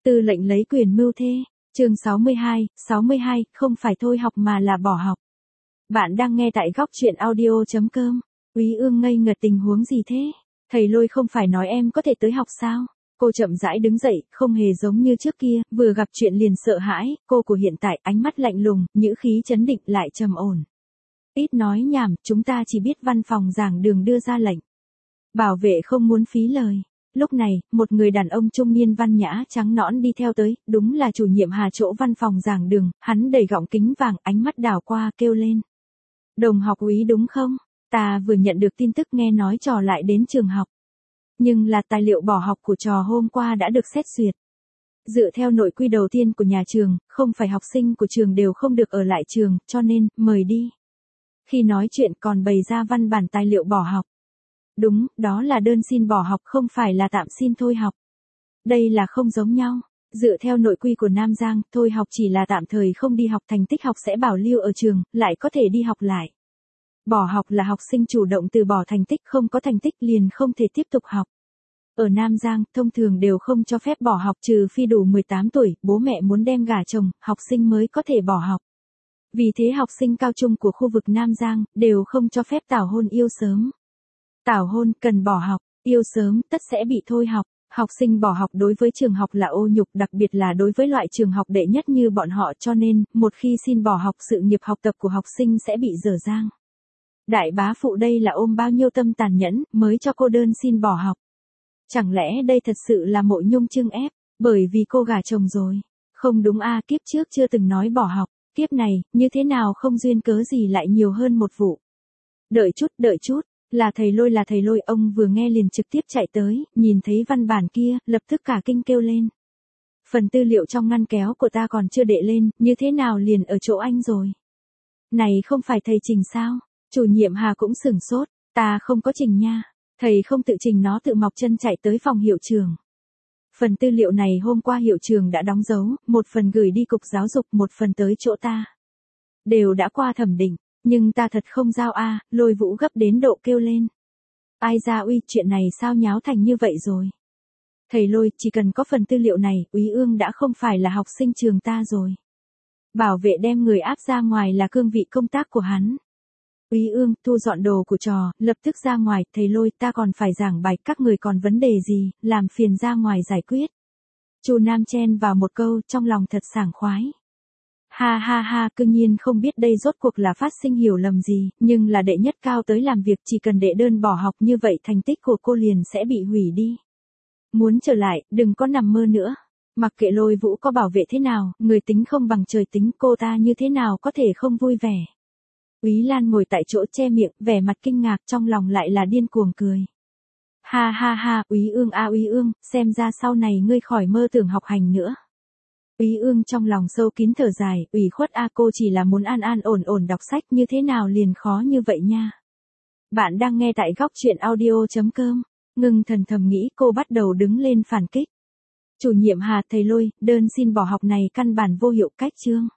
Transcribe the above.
Tư lệnh lấy quyền mưu thê, chương 62, không phải thôi học mà là bỏ học. Bạn đang nghe tại góc truyện audio.com. Úy Ương ngây ngật, tình huống gì thế? Thầy Lôi không phải nói em có thể tới học sao? Cô chậm rãi đứng dậy, không hề giống như trước kia, vừa gặp chuyện liền sợ hãi, cô của hiện tại ánh mắt lạnh lùng, nhữ khí chấn định lại trầm ổn. Ít nói nhảm, chúng ta chỉ biết văn phòng giảng đường đưa ra lệnh. Bảo vệ không muốn phí lời. Lúc này, một người đàn ông trung niên văn nhã trắng nõn đi theo tới, đúng là chủ nhiệm Hà chỗ văn phòng giảng đường, hắn đầy gọng kính vàng, ánh mắt đảo qua, kêu lên. Đồng học Úy đúng không? Ta vừa nhận được tin tức nghe nói trò lại đến trường học. Nhưng là tài liệu bỏ học của trò hôm qua đã được xét duyệt. Dựa theo nội quy đầu tiên của nhà trường, không phải học sinh của trường đều không được ở lại trường, cho nên, mời đi. Khi nói chuyện còn bày ra văn bản tài liệu bỏ học. Đúng, đó là đơn xin bỏ học không phải là tạm xin thôi học. Đây là không giống nhau. Dựa theo nội quy của Nam Giang, thôi học chỉ là tạm thời không đi học, thành tích học sẽ bảo lưu ở trường, lại có thể đi học lại. Bỏ học là học sinh chủ động từ bỏ thành tích, không có thành tích liền không thể tiếp tục học. Ở Nam Giang, thông thường đều không cho phép bỏ học trừ phi đủ 18 tuổi, bố mẹ muốn đem gả chồng, học sinh mới có thể bỏ học. Vì thế học sinh cao trung của khu vực Nam Giang đều không cho phép tảo hôn yêu sớm. Tảo hôn cần bỏ học, yêu sớm tất sẽ bị thôi học. Học sinh bỏ học đối với trường học là ô nhục, đặc biệt là đối với loại trường học đệ nhất như bọn họ, cho nên, một khi xin bỏ học sự nghiệp học tập của học sinh sẽ bị dở dang. Đại bá phụ đây là ôm bao nhiêu tâm tàn nhẫn mới cho cô đơn xin bỏ học. Chẳng lẽ đây thật sự là Mộ Nhung trưng ép, bởi vì cô gả chồng rồi. Không đúng a, kiếp trước chưa từng nói bỏ học, kiếp này, như thế nào không duyên cớ gì lại nhiều hơn một vụ. Đợi chút. Là thầy Lôi, ông vừa nghe liền trực tiếp chạy tới, nhìn thấy văn bản kia, lập tức cả kinh kêu lên. Phần tư liệu trong ngăn kéo của ta còn chưa đệ lên, như thế nào liền ở chỗ anh rồi? Này không phải thầy trình sao? Chủ nhiệm Hà cũng sửng sốt, ta không có trình nha. Thầy không tự trình, nó tự mọc chân chạy tới phòng hiệu trưởng. Phần tư liệu này hôm qua hiệu trưởng đã đóng dấu, một phần gửi đi cục giáo dục, một phần tới chỗ ta. Đều đã qua thẩm định. Nhưng ta thật không giao a, Lôi Vũ gấp đến độ kêu lên. Ai ra uy, chuyện này sao nháo thành như vậy rồi? Thầy Lôi, chỉ cần có phần tư liệu này, Úy Ương đã không phải là học sinh trường ta rồi. Bảo vệ đem người áp ra ngoài là cương vị công tác của hắn. Úy Ương, thu dọn đồ của trò, lập tức ra ngoài, thầy Lôi, ta còn phải giảng bài, các người còn vấn đề gì, làm phiền ra ngoài giải quyết. Chu Nam chen vào một câu, trong lòng thật sảng khoái. Ha, cương nhiên không biết đây rốt cuộc là phát sinh hiểu lầm gì, nhưng là đệ nhất cao tới làm việc, chỉ cần đệ đơn bỏ học như vậy thành tích của cô liền sẽ bị hủy đi. Muốn trở lại, đừng có nằm mơ nữa. Mặc kệ Lôi Vũ có bảo vệ thế nào, người tính không bằng trời tính, cô ta như thế nào có thể không vui vẻ. Úy Lan ngồi tại chỗ che miệng, vẻ mặt kinh ngạc, trong lòng lại là điên cuồng cười. Ha, Úy Ương a Úy Ương, xem ra sau này ngươi khỏi mơ tưởng học hành nữa. Úy Ương trong lòng sâu kín thở dài, ủy khuất a, cô chỉ là muốn an ổn đọc sách, như thế nào liền khó như vậy nha. Bạn đang nghe tại góc truyện audio.com. Ngưng thần thầm nghĩ, cô bắt đầu đứng lên phản kích. Chủ nhiệm Hà, thầy Lôi, đơn xin bỏ học này căn bản vô hiệu, cách chương.